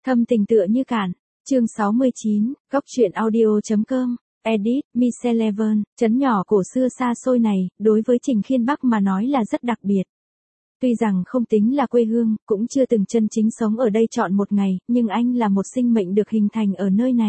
Thâm tình tựa như cạn. Chương 69, góc truyện audio.com. Edit, Michelle trấn nhỏ cổ xưa xa xôi này, đối với Trình Khiên Bắc mà nói là rất đặc biệt. Tuy rằng không tính là quê hương, cũng chưa từng chân chính sống ở đây trọn một ngày, nhưng anh là một sinh mệnh được hình thành ở nơi này.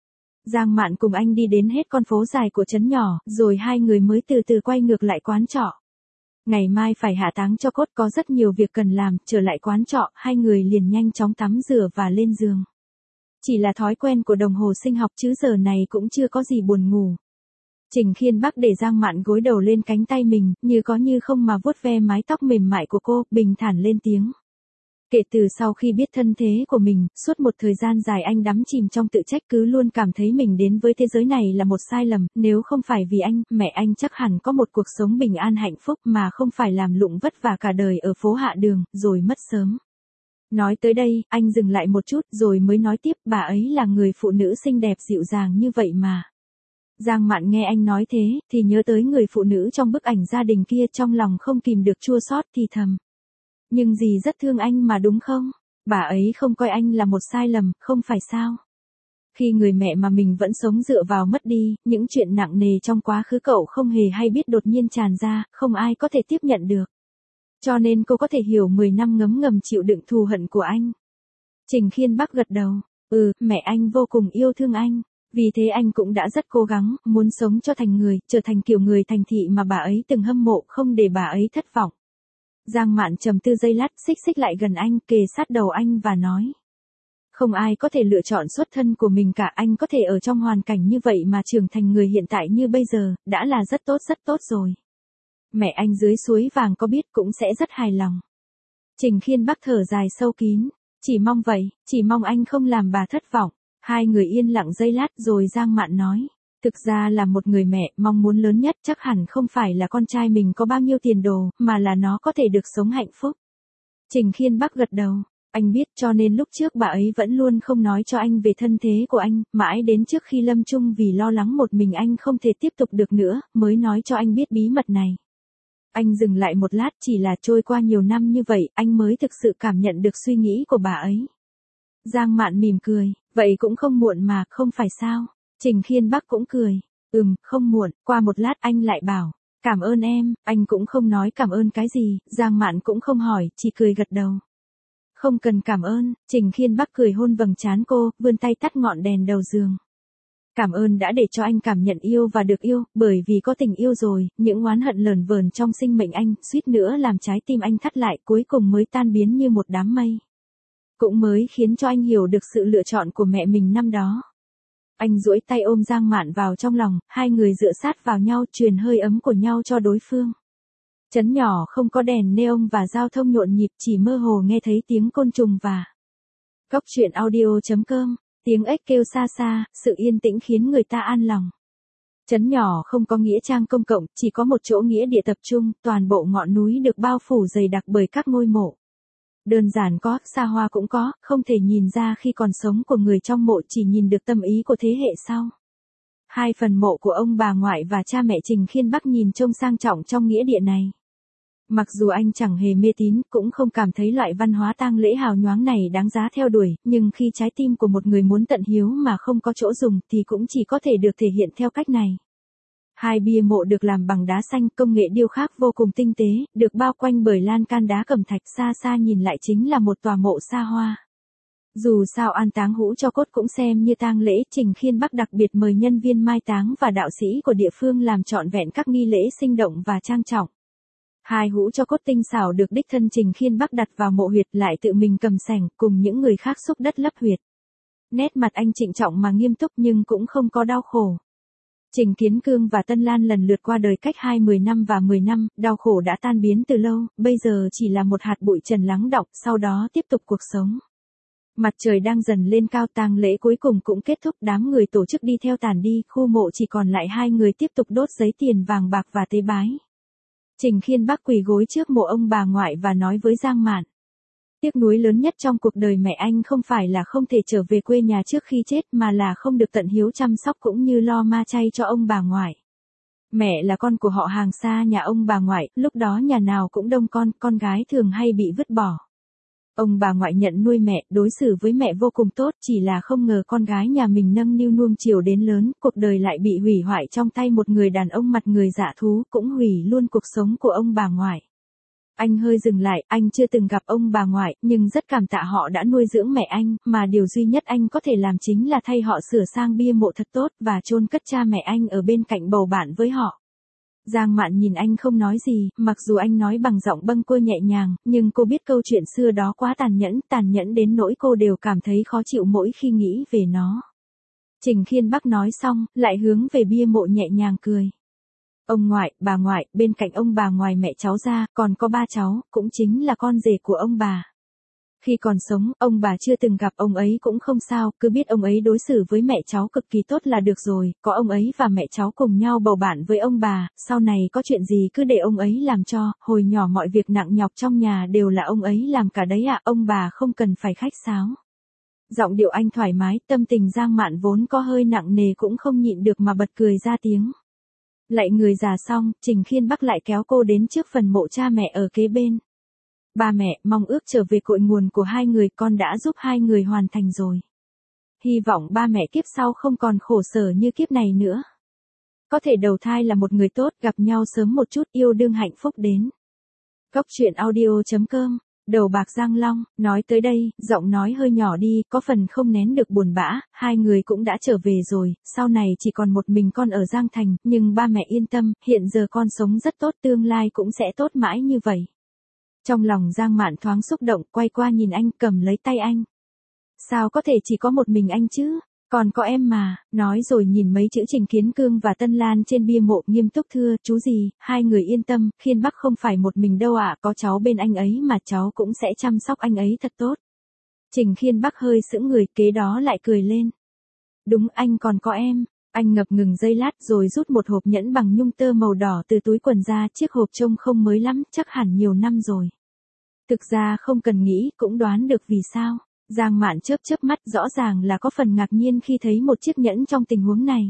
Giang Mạn cùng anh đi đến hết con phố dài của trấn nhỏ, rồi hai người mới từ từ quay ngược lại quán trọ. Ngày mai phải hạ táng cho cốt, có rất nhiều việc cần làm, trở lại quán trọ, hai người liền nhanh chóng tắm rửa và lên giường. Chỉ là thói quen của đồng hồ sinh học chứ giờ này cũng chưa có gì buồn ngủ. Trình Khiên Bắc để Giang Mạn gối đầu lên cánh tay mình, như có như không mà vuốt ve mái tóc mềm mại của cô, bình thản lên tiếng. Kể từ sau khi biết thân thế của mình, suốt một thời gian dài anh đắm chìm trong tự trách, cứ luôn cảm thấy mình đến với thế giới này là một sai lầm, nếu không phải vì anh, mẹ anh chắc hẳn có một cuộc sống bình an hạnh phúc mà không phải làm lụng vất vả cả đời ở phố hạ đường, rồi mất sớm. Nói tới đây, anh dừng lại một chút rồi mới nói tiếp, bà ấy là người phụ nữ xinh đẹp dịu dàng như vậy mà. Giang Mạn nghe anh nói thế, thì nhớ tới người phụ nữ trong bức ảnh gia đình kia, trong lòng không kìm được chua xót thì thầm. Nhưng dì rất thương anh mà đúng không? Bà ấy không coi anh là một sai lầm, không phải sao? Khi người mẹ mà mình vẫn sống dựa vào mất đi, những chuyện nặng nề trong quá khứ cậu không hề hay biết đột nhiên tràn ra, không ai có thể tiếp nhận được. Cho nên cô có thể hiểu 10 năm ngấm ngầm chịu đựng thù hận của anh. Trình Khiên Bắc gật đầu. Mẹ anh vô cùng yêu thương anh. Vì thế anh cũng đã rất cố gắng, muốn sống cho thành người, trở thành kiểu người thành thị mà bà ấy từng hâm mộ, không để bà ấy thất vọng. Giang Mạn trầm tư giây lát, xích lại gần anh, kề sát đầu anh và nói. Không ai có thể lựa chọn xuất thân của mình cả, anh có thể ở trong hoàn cảnh như vậy mà trưởng thành người hiện tại như bây giờ, đã là rất tốt rồi. Mẹ anh dưới suối vàng có biết cũng sẽ rất hài lòng. Trình Khiên Bắc thở dài sâu kín, chỉ mong vậy, chỉ mong anh không làm bà thất vọng. Hai người yên lặng giây lát rồi Giang Mạn nói, thực ra là một người mẹ, mong muốn lớn nhất chắc hẳn không phải là con trai mình có bao nhiêu tiền đồ, mà là nó có thể được sống hạnh phúc. Trình Khiên Bắc gật đầu, anh biết, cho nên lúc trước bà ấy vẫn luôn không nói cho anh về thân thế của anh, mãi đến trước khi lâm chung vì lo lắng một mình anh không thể tiếp tục được nữa, mới nói cho anh biết bí mật này. Anh dừng lại một lát, chỉ là trôi qua nhiều năm như vậy, anh mới thực sự cảm nhận được suy nghĩ của bà ấy. Giang Mạn mỉm cười, vậy cũng không muộn mà, không phải sao? Trình Khiên Bắc cũng cười, không muộn. Qua một lát anh lại bảo, cảm ơn em. Anh cũng không nói cảm ơn cái gì, Giang Mạn cũng không hỏi, chỉ cười gật đầu. Không cần cảm ơn. Trình Khiên Bắc cười hôn vầng trán cô, vươn tay tắt ngọn đèn đầu giường. Cảm ơn đã để cho anh cảm nhận yêu và được yêu, bởi vì có tình yêu rồi, những oán hận lờn vờn trong sinh mệnh anh, suýt nữa làm trái tim anh thắt lại, cuối cùng mới tan biến như một đám mây. Cũng mới khiến cho anh hiểu được sự lựa chọn của mẹ mình năm đó. Anh duỗi tay ôm Giang Mạn vào trong lòng, hai người dựa sát vào nhau, truyền hơi ấm của nhau cho đối phương. Trấn nhỏ không có đèn neon và giao thông nhộn nhịp, chỉ mơ hồ nghe thấy tiếng côn trùng và góc truyện audio.com. Tiếng ếch kêu xa xa, sự yên tĩnh khiến người ta an lòng. Trấn nhỏ không có nghĩa trang công cộng, chỉ có một chỗ nghĩa địa tập trung, toàn bộ ngọn núi được bao phủ dày đặc bởi các ngôi mộ. Đơn giản có, xa hoa cũng có, không thể nhìn ra khi còn sống của người trong mộ, chỉ nhìn được tâm ý của thế hệ sau. Hai phần mộ của ông bà ngoại và cha mẹ Trình Khiên Bắc nhìn trông sang trọng trong nghĩa địa này. Mặc dù anh chẳng hề mê tín, cũng không cảm thấy loại văn hóa tang lễ hào nhoáng này đáng giá theo đuổi, nhưng khi trái tim của một người muốn tận hiếu mà không có chỗ dùng thì cũng chỉ có thể được thể hiện theo cách này. Hai bia mộ được làm bằng đá xanh, công nghệ điêu khắc vô cùng tinh tế, được bao quanh bởi lan can đá cẩm thạch, xa xa nhìn lại chính là một tòa mộ xa hoa. Dù sao an táng hũ cho cốt cũng xem như tang lễ, Trình Khiên Bắc đặc biệt mời nhân viên mai táng và đạo sĩ của địa phương làm trọn vẹn các nghi lễ sinh động và trang trọng. Hai hũ cho cốt tinh xảo được đích thân Trình Khiên Bắc đặt vào mộ huyệt, lại tự mình cầm xẻng, cùng những người khác xúc đất lấp huyệt. Nét mặt anh trịnh trọng mà nghiêm túc nhưng cũng không có đau khổ. Trình Kiến Cương và Tân Lan lần lượt qua đời cách 10 năm và 10 năm, đau khổ đã tan biến từ lâu, bây giờ chỉ là một hạt bụi trần lắng đọng, sau đó tiếp tục cuộc sống. Mặt trời đang dần lên cao, tang lễ cuối cùng cũng kết thúc, đám người tổ chức đi theo tàn đi, khu mộ chỉ còn lại hai người tiếp tục đốt giấy tiền vàng bạc và tế bái. Trình Khiên Bắc quỳ gối trước mộ ông bà ngoại và nói với Giang Mạn. Tiếc nuối lớn nhất trong cuộc đời mẹ anh không phải là không thể trở về quê nhà trước khi chết, mà là không được tận hiếu chăm sóc cũng như lo ma chay cho ông bà ngoại. Mẹ là con của họ hàng xa nhà ông bà ngoại, lúc đó nhà nào cũng đông con gái thường hay bị vứt bỏ. Ông bà ngoại nhận nuôi mẹ, đối xử với mẹ vô cùng tốt, chỉ là không ngờ con gái nhà mình nâng niu nuông chiều đến lớn, cuộc đời lại bị hủy hoại trong tay một người đàn ông mặt người dạ thú, cũng hủy luôn cuộc sống của ông bà ngoại. Anh hơi dừng lại, anh chưa từng gặp ông bà ngoại, nhưng rất cảm tạ họ đã nuôi dưỡng mẹ anh, mà điều duy nhất anh có thể làm chính là thay họ sửa sang bia mộ thật tốt và chôn cất cha mẹ anh ở bên cạnh bầu bạn với họ. Giang Mạn nhìn anh không nói gì, mặc dù anh nói bằng giọng bâng quơ nhẹ nhàng, nhưng cô biết câu chuyện xưa đó quá tàn nhẫn đến nỗi cô đều cảm thấy khó chịu mỗi khi nghĩ về nó. Trình Khiên Bắc nói xong, lại hướng về bia mộ nhẹ nhàng cười. Ông ngoại, bà ngoại, bên cạnh ông bà ngoài mẹ cháu ra, còn có 3 cháu, cũng chính là con rể của ông bà. Khi còn sống, ông bà chưa từng gặp ông ấy cũng không sao, cứ biết ông ấy đối xử với mẹ cháu cực kỳ tốt là được rồi, có ông ấy và mẹ cháu cùng nhau bầu bạn với ông bà, sau này có chuyện gì cứ để ông ấy làm cho, hồi nhỏ mọi việc nặng nhọc trong nhà đều là ông ấy làm cả đấy ạ, ông bà không cần phải khách sáo. Giọng điệu anh thoải mái, tâm tình Giang Mạn vốn có hơi nặng nề cũng không nhịn được mà bật cười ra tiếng. Lạy người già xong, Trình Khiên Bắc lại kéo cô đến trước phần mộ cha mẹ ở kế bên. Ba mẹ, mong ước trở về cội nguồn của hai người, con đã giúp hai người hoàn thành rồi. Hy vọng ba mẹ kiếp sau không còn khổ sở như kiếp này nữa. Có thể đầu thai là một người tốt, gặp nhau sớm một chút, yêu đương hạnh phúc đến. Cốc truyện audio.com, đầu bạc Giang Long, nói tới đây, giọng nói hơi nhỏ đi, có phần không nén được buồn bã, hai người cũng đã trở về rồi, sau này chỉ còn một mình con ở Giang Thành, nhưng ba mẹ yên tâm, hiện giờ con sống rất tốt, tương lai cũng sẽ tốt mãi như vậy. Trong lòng Giang Mạn thoáng xúc động, quay qua nhìn anh, cầm lấy tay anh. Sao có thể chỉ có một mình anh chứ? Còn có em mà, nói rồi nhìn mấy chữ Trình Kiến Cương và Tân Lan trên bia mộ, nghiêm túc thưa, chú gì, hai người yên tâm, Khiên Bắc không phải một mình đâu ạ, có cháu bên anh ấy mà cháu cũng sẽ chăm sóc anh ấy thật tốt. Trình Khiên Bắc hơi sững người, kế đó lại cười lên. Đúng, anh còn có em. Anh ngập ngừng giây lát rồi rút một hộp nhẫn bằng nhung tơ màu đỏ từ túi quần ra, chiếc hộp trông không mới lắm, chắc hẳn nhiều năm rồi. Thực ra không cần nghĩ, cũng đoán được vì sao. Giang Mạn chớp mắt, rõ ràng là có phần ngạc nhiên khi thấy một chiếc nhẫn trong tình huống này.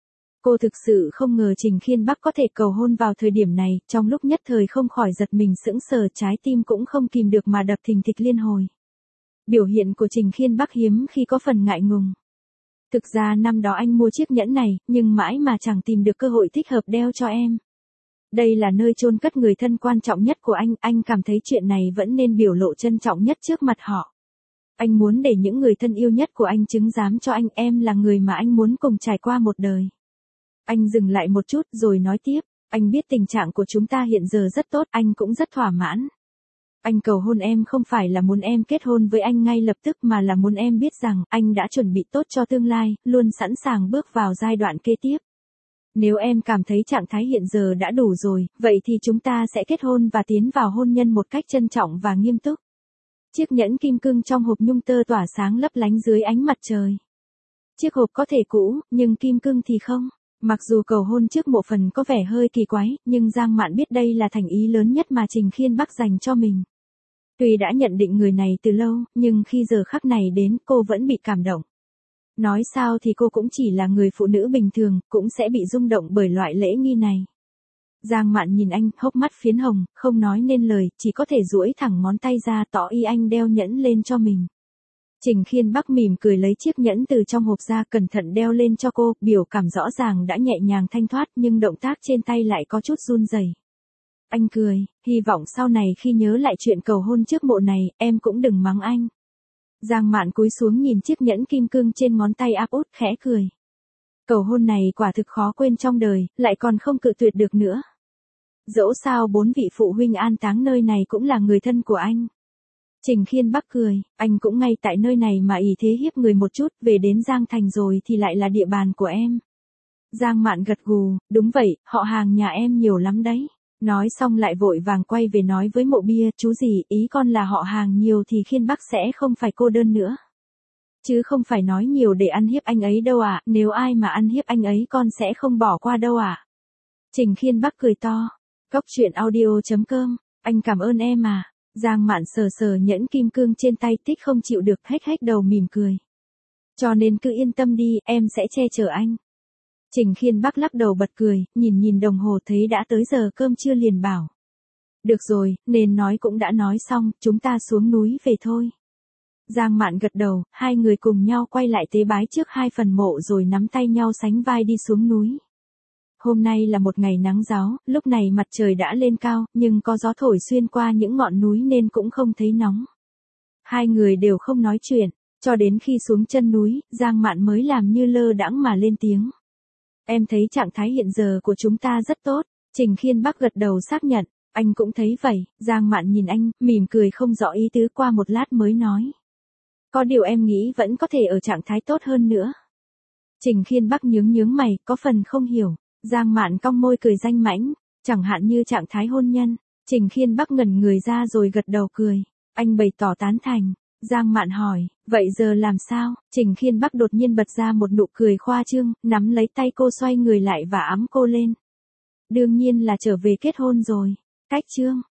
Cô thực sự không ngờ Trình Khiên Bắc có thể cầu hôn vào thời điểm này, trong lúc nhất thời không khỏi giật mình sững sờ, trái tim cũng không kìm được mà đập thình thịch liên hồi. Biểu hiện của Trình Khiên Bắc hiếm khi có phần ngại ngùng. Thực ra năm đó anh mua chiếc nhẫn này, nhưng mãi mà chẳng tìm được cơ hội thích hợp đeo cho em. Đây là nơi chôn cất người thân quan trọng nhất của anh cảm thấy chuyện này vẫn nên biểu lộ trân trọng nhất trước mặt họ. Anh muốn để những người thân yêu nhất của anh chứng giám cho anh, em là người mà anh muốn cùng trải qua một đời. Anh dừng lại một chút rồi nói tiếp, anh biết tình trạng của chúng ta hiện giờ rất tốt, anh cũng rất thỏa mãn. Anh cầu hôn em không phải là muốn em kết hôn với anh ngay lập tức mà là muốn em biết rằng anh đã chuẩn bị tốt cho tương lai, luôn sẵn sàng bước vào giai đoạn kế tiếp. Nếu em cảm thấy trạng thái hiện giờ đã đủ rồi, vậy thì chúng ta sẽ kết hôn và tiến vào hôn nhân một cách trân trọng và nghiêm túc. Chiếc nhẫn kim cương trong hộp nhung tơ tỏa sáng lấp lánh dưới ánh mặt trời. Chiếc hộp có thể cũ, nhưng kim cương thì không. Mặc dù cầu hôn trước mộ phần có vẻ hơi kỳ quái, nhưng Giang Mạn biết đây là thành ý lớn nhất mà Trình Khiên Bắc dành cho mình. Tuy đã nhận định người này từ lâu, nhưng khi giờ khắc này đến, cô vẫn bị cảm động. Nói sao thì cô cũng chỉ là người phụ nữ bình thường, cũng sẽ bị rung động bởi loại lễ nghi này. Giang Mạn nhìn anh, hốc mắt phiến hồng, không nói nên lời, chỉ có thể duỗi thẳng ngón tay ra tỏ ý anh đeo nhẫn lên cho mình. Trình Khiên Bắc mỉm cười lấy chiếc nhẫn từ trong hộp ra, cẩn thận đeo lên cho cô, biểu cảm rõ ràng đã nhẹ nhàng thanh thoát, nhưng động tác trên tay lại có chút run rẩy. Anh cười, hy vọng sau này khi nhớ lại chuyện cầu hôn trước mộ này, em cũng đừng mắng anh. Giang Mạn cúi xuống nhìn chiếc nhẫn kim cương trên ngón tay áp út, khẽ cười. Cầu hôn này quả thực khó quên trong đời, lại còn không cự tuyệt được nữa. Dẫu sao 4 vị phụ huynh an táng nơi này cũng là người thân của anh. Trình Khiên Bắc cười, anh cũng ngay tại nơi này mà ỷ thế hiếp người một chút, về đến Giang Thành rồi thì lại là địa bàn của em. Giang Mạn gật gù, đúng vậy, họ hàng nhà em nhiều lắm đấy. Nói xong lại vội vàng quay về nói với mộ bia, chú gì, ý con là họ hàng nhiều thì Khiên Bắc sẽ không phải cô đơn nữa. Chứ không phải nói nhiều để ăn hiếp anh ấy đâu ạ, nếu ai mà ăn hiếp anh ấy con sẽ không bỏ qua đâu ạ. Trình Khiên Bắc cười to, cốc truyện audio.com, anh cảm ơn em à. Giang Mạn sờ sờ nhẫn kim cương trên tay, tích không chịu được, hếch đầu mỉm cười. Cho nên cứ yên tâm đi, em sẽ che chở anh. Trình Khiên Bắc lắc đầu bật cười, nhìn đồng hồ thấy đã tới giờ cơm trưa liền bảo. Được rồi, nên nói cũng đã nói xong, chúng ta xuống núi về thôi. Giang Mạn gật đầu, hai người cùng nhau quay lại tế bái trước hai phần mộ rồi nắm tay nhau sánh vai đi xuống núi. Hôm nay là một ngày nắng ráo, lúc này mặt trời đã lên cao, nhưng có gió thổi xuyên qua những ngọn núi nên cũng không thấy nóng. Hai người đều không nói chuyện, cho đến khi xuống chân núi, Giang Mạn mới làm như lơ đãng mà lên tiếng. Em thấy trạng thái hiện giờ của chúng ta rất tốt. Trình Khiên Bắc gật đầu xác nhận, anh cũng thấy vậy. Giang Mạn nhìn anh, mỉm cười không rõ ý tứ, qua một lát mới nói. Có điều em nghĩ vẫn có thể ở trạng thái tốt hơn nữa. Trình Khiên Bắc nhướng mày, có phần không hiểu. Giang Mạn cong môi cười danh mãnh, chẳng hạn như trạng thái hôn nhân. Trình Khiên Bắc ngẩn người ra rồi gật đầu cười. Anh bày tỏ tán thành. Giang Mạn hỏi, vậy giờ làm sao? Trình Khiên Bắc đột nhiên bật ra một nụ cười khoa trương, nắm lấy tay cô xoay người lại và ẵm cô lên. Đương nhiên là trở về kết hôn rồi. Cách chương